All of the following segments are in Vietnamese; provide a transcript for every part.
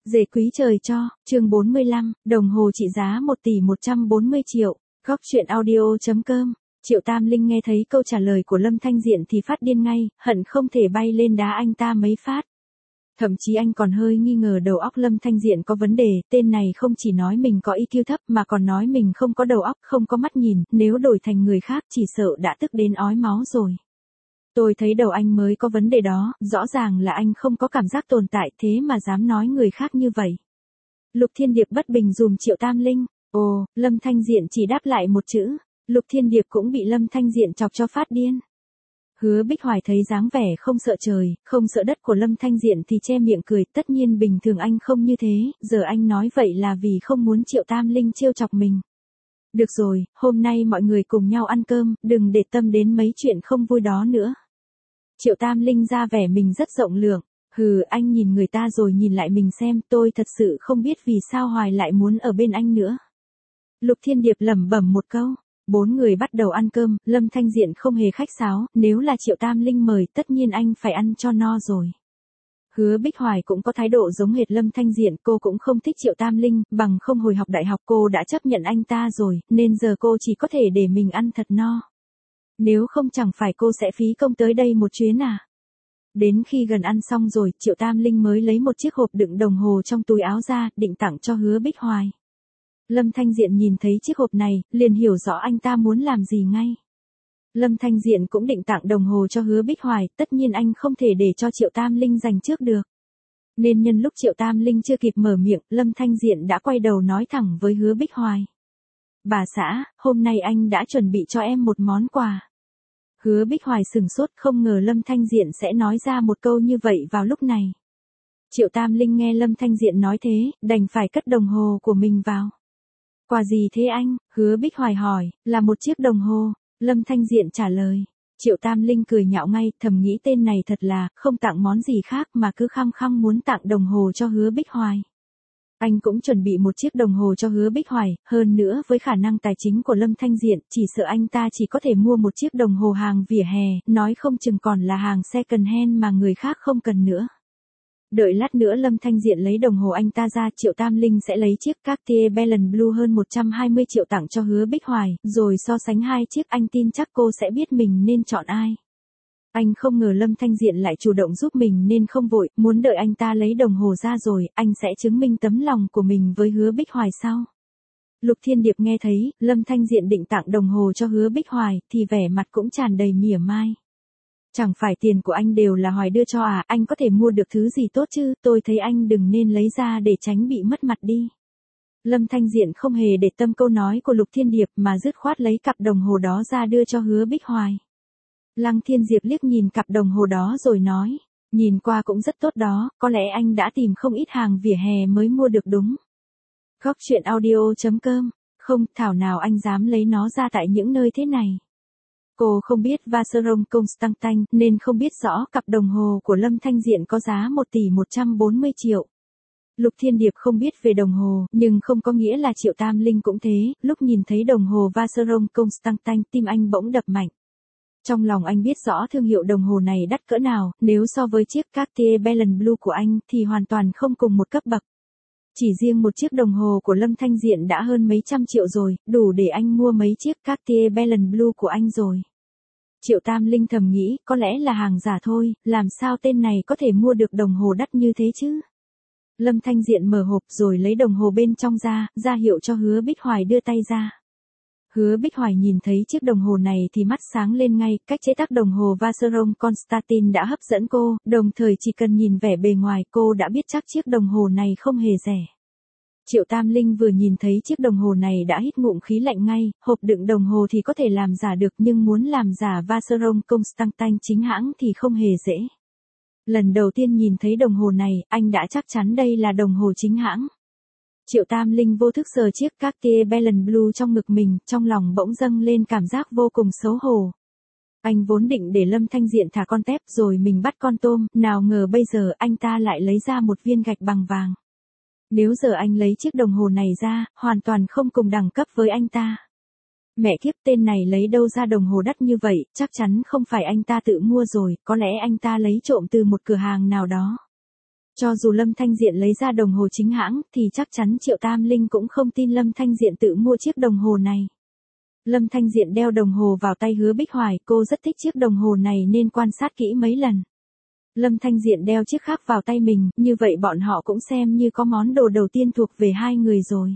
Dề quý trời cho, chương 45, đồng hồ trị giá 1 tỷ 140 triệu, góc chuyện audio.com. Triệu Tam Linh nghe thấy câu trả lời của Lâm Thanh Diện thì phát điên ngay, hận không thể bay lên đá anh ta mấy phát. Thậm chí anh còn hơi nghi ngờ đầu óc Lâm Thanh Diện có vấn đề, tên này không chỉ nói mình có IQ thấp mà còn nói mình không có đầu óc, không có mắt nhìn, nếu đổi thành người khác chỉ sợ đã tức đến ói máu rồi. Tôi thấy đầu anh mới có vấn đề đó, rõ ràng là anh không có cảm giác tồn tại thế mà dám nói người khác như vậy. Lục Thiên Điệp bất bình dùm Triệu Tam Linh, ồ, Lâm Thanh Diện chỉ đáp lại một chữ, Lục Thiên Điệp cũng bị Lâm Thanh Diện chọc cho phát điên. Hứa Bích Hoài thấy dáng vẻ không sợ trời, không sợ đất của Lâm Thanh Diện thì che miệng cười, tất nhiên bình thường anh không như thế, giờ anh nói vậy là vì không muốn Triệu Tam Linh trêu chọc mình. Được rồi, hôm nay mọi người cùng nhau ăn cơm, đừng để tâm đến mấy chuyện không vui đó nữa. Triệu Tam Linh ra vẻ mình rất rộng lượng, hừ, anh nhìn người ta rồi nhìn lại mình xem, tôi thật sự không biết vì sao Hoài lại muốn ở bên anh nữa. Lục Thiên Điệp lẩm bẩm một câu. 4 người bắt đầu ăn cơm, Lâm Thanh Diện không hề khách sáo, nếu là Triệu Tam Linh mời tất nhiên anh phải ăn cho no rồi. Hứa Bích Hoài cũng có thái độ giống hệt Lâm Thanh Diện, cô cũng không thích Triệu Tam Linh, bằng không hồi học đại học cô đã chấp nhận anh ta rồi, nên giờ cô chỉ có thể để mình ăn thật no. Nếu không chẳng phải cô sẽ phí công tới đây một chuyến à. Đến khi gần ăn xong rồi, Triệu Tam Linh mới lấy một chiếc hộp đựng đồng hồ trong túi áo ra, định tặng cho Hứa Bích Hoài. Lâm Thanh Diện nhìn thấy chiếc hộp này, liền hiểu rõ anh ta muốn làm gì ngay. Lâm Thanh Diện cũng định tặng đồng hồ cho Hứa Bích Hoài, tất nhiên anh không thể để cho Triệu Tam Linh giành trước được. Nên nhân lúc Triệu Tam Linh chưa kịp mở miệng, Lâm Thanh Diện đã quay đầu nói thẳng với Hứa Bích Hoài. Bà xã, hôm nay anh đã chuẩn bị cho em một món quà. Hứa Bích Hoài sửng sốt, không ngờ Lâm Thanh Diện sẽ nói ra một câu như vậy vào lúc này. Triệu Tam Linh nghe Lâm Thanh Diện nói thế, đành phải cất đồng hồ của mình vào. Quà gì thế anh? Hứa Bích Hoài hỏi, là một chiếc đồng hồ. Lâm Thanh Diện trả lời. Triệu Tam Linh cười nhạo ngay, thầm nghĩ tên này thật là, không tặng món gì khác mà cứ khăng khăng muốn tặng đồng hồ cho Hứa Bích Hoài. Anh cũng chuẩn bị một chiếc đồng hồ cho Hứa Bích Hoài, hơn nữa với khả năng tài chính của Lâm Thanh Diện, chỉ sợ anh ta chỉ có thể mua một chiếc đồng hồ hàng vỉa hè, nói không chừng còn là hàng second hand mà người khác không cần nữa. Đợi lát nữa Lâm Thanh Diện lấy đồng hồ anh ta ra, Triệu Tam Linh sẽ lấy chiếc Cartier Bellon Blue hơn 120 triệu tặng cho Hứa Bích Hoài, rồi so sánh hai chiếc, anh tin chắc cô sẽ biết mình nên chọn ai. Anh không ngờ Lâm Thanh Diện lại chủ động giúp mình nên không vội, muốn đợi anh ta lấy đồng hồ ra rồi, anh sẽ chứng minh tấm lòng của mình với Hứa Bích Hoài sau. Lục Thiên Điệp nghe thấy, Lâm Thanh Diện định tặng đồng hồ cho Hứa Bích Hoài, thì vẻ mặt cũng tràn đầy mỉa mai. Chẳng phải tiền của anh đều là Hoài đưa cho à, anh có thể mua được thứ gì tốt chứ, tôi thấy anh đừng nên lấy ra để tránh bị mất mặt đi. Lâm Thanh Diện không hề để tâm câu nói của Lục Thiên Điệp mà dứt khoát lấy cặp đồng hồ đó ra đưa cho Hứa Bích Hoài. Lăng Thiên Diệp liếc nhìn cặp đồng hồ đó rồi nói, nhìn qua cũng rất tốt đó, có lẽ anh đã tìm không ít hàng vỉa hè mới mua được đúng. Góc chuyện audio.com, không, thảo nào anh dám lấy nó ra tại những nơi thế này. Cô không biết Vacheron Constantin nên không biết rõ cặp đồng hồ của Lâm Thanh Diện có giá 1 tỷ 140 triệu. Lục Thiên Điệp không biết về đồng hồ, nhưng không có nghĩa là Triệu Tam Linh cũng thế, lúc nhìn thấy đồng hồ Vacheron Constantin tim anh bỗng đập mạnh. Trong lòng anh biết rõ thương hiệu đồng hồ này đắt cỡ nào, nếu so với chiếc Cartier Bellon Blue của anh thì hoàn toàn không cùng một cấp bậc. Chỉ riêng một chiếc đồng hồ của Lâm Thanh Diện đã hơn mấy trăm triệu rồi, đủ để anh mua mấy chiếc Cartier Bellon Blue của anh rồi. Triệu Tam Linh thầm nghĩ, có lẽ là hàng giả thôi, làm sao tên này có thể mua được đồng hồ đắt như thế chứ? Lâm Thanh Diện mở hộp rồi lấy đồng hồ bên trong ra hiệu cho Hứa Bích Hoài đưa tay ra. Hứa Bích Hoài nhìn thấy chiếc đồng hồ này thì mắt sáng lên ngay, cách chế tác đồng hồ Vacheron Constantin đã hấp dẫn cô, đồng thời chỉ cần nhìn vẻ bề ngoài cô đã biết chắc chiếc đồng hồ này không hề rẻ. Triệu Tam Linh vừa nhìn thấy chiếc đồng hồ này đã hít ngụm khí lạnh ngay, hộp đựng đồng hồ thì có thể làm giả được nhưng muốn làm giả Vacheron Constantin chính hãng thì không hề dễ. Lần đầu tiên nhìn thấy đồng hồ này, anh đã chắc chắn đây là đồng hồ chính hãng. Triệu Tam Linh vô thức sờ chiếc Cartier Bellon Blue trong ngực mình, trong lòng bỗng dâng lên cảm giác vô cùng xấu hổ. Anh vốn định để Lâm Thanh Diện thả con tép rồi mình bắt con tôm, nào ngờ bây giờ anh ta lại lấy ra một viên gạch bằng vàng. Nếu giờ anh lấy chiếc đồng hồ này ra, hoàn toàn không cùng đẳng cấp với anh ta. Mẹ kiếp, tên này lấy đâu ra đồng hồ đắt như vậy, chắc chắn không phải anh ta tự mua rồi, có lẽ anh ta lấy trộm từ một cửa hàng nào đó. Cho dù Lâm Thanh Diện lấy ra đồng hồ chính hãng, thì chắc chắn Triệu Tam Linh cũng không tin Lâm Thanh Diện tự mua chiếc đồng hồ này. Lâm Thanh Diện đeo đồng hồ vào tay Hứa Bích Hoài, cô rất thích chiếc đồng hồ này nên quan sát kỹ mấy lần. Lâm Thanh Diện đeo chiếc khác vào tay mình, như vậy bọn họ cũng xem như có món đồ đầu tiên thuộc về hai người rồi.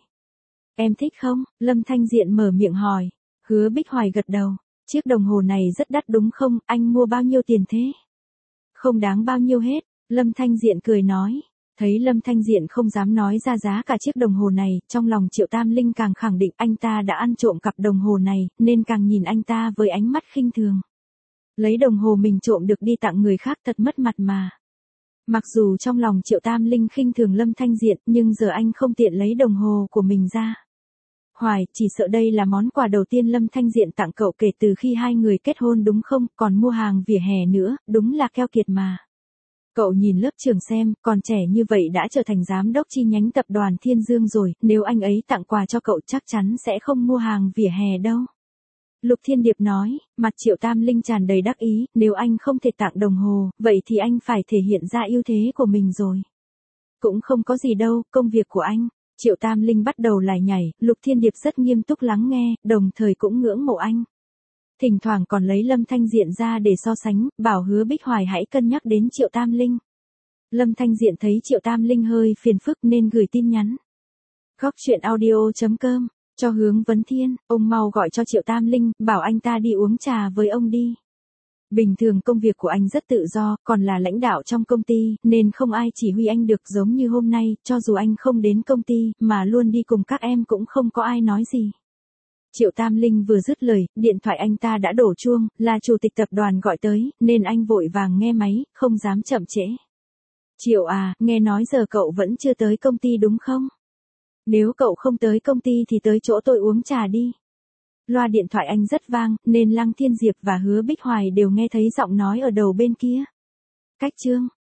Em thích không? Lâm Thanh Diện mở miệng hỏi. Hứa Bích Hoài gật đầu. Chiếc đồng hồ này rất đắt đúng không, anh mua bao nhiêu tiền thế? Không đáng bao nhiêu hết, Lâm Thanh Diện cười nói. Thấy Lâm Thanh Diện không dám nói ra giá cả chiếc đồng hồ này, trong lòng Triệu Tam Linh càng khẳng định anh ta đã ăn trộm cặp đồng hồ này, nên càng nhìn anh ta với ánh mắt khinh thường. Lấy đồng hồ mình trộm được đi tặng người khác thật mất mặt mà. Mặc dù trong lòng Triệu Tam Linh khinh thường Lâm Thanh Diện, nhưng giờ anh không tiện lấy đồng hồ của mình ra. Hoài, chỉ sợ đây là món quà đầu tiên Lâm Thanh Diện tặng cậu kể từ khi hai người kết hôn đúng không, còn mua hàng vỉa hè nữa, đúng là keo kiệt mà. Cậu nhìn lớp trưởng xem, còn trẻ như vậy đã trở thành giám đốc chi nhánh tập đoàn Thiên Dương rồi, nếu anh ấy tặng quà cho cậu chắc chắn sẽ không mua hàng vỉa hè đâu. Lục Thiên Điệp nói, mặt Triệu Tam Linh tràn đầy đắc ý, nếu anh không thể tặng đồng hồ, vậy thì anh phải thể hiện ra ưu thế của mình rồi. Cũng không có gì đâu, công việc của anh. Triệu Tam Linh bắt đầu lải nhải, Lục Thiên Điệp rất nghiêm túc lắng nghe, đồng thời cũng ngưỡng mộ anh. Thỉnh thoảng còn lấy Lâm Thanh Diện ra để so sánh, bảo Hứa Bích Hoài hãy cân nhắc đến Triệu Tam Linh. Lâm Thanh Diện thấy Triệu Tam Linh hơi phiền phức nên gửi tin nhắn. Góc.chuyện audio.com, cho Hướng Vấn Thiên, ông mau gọi cho Triệu Tam Linh, bảo anh ta đi uống trà với ông đi. Bình thường công việc của anh rất tự do, còn là lãnh đạo trong công ty, nên không ai chỉ huy anh được giống như hôm nay, cho dù anh không đến công ty, mà luôn đi cùng các em cũng không có ai nói gì. Triệu Tam Linh vừa dứt lời, điện thoại anh ta đã đổ chuông, là chủ tịch tập đoàn gọi tới, nên anh vội vàng nghe máy, không dám chậm trễ. Triệu à, nghe nói giờ cậu vẫn chưa tới công ty đúng không? Nếu cậu không tới công ty thì tới chỗ tôi uống trà đi. Loa điện thoại anh rất vang, nên Lăng Thiên Diệp và Hứa Bích Hoài đều nghe thấy giọng nói ở đầu bên kia. Cách chương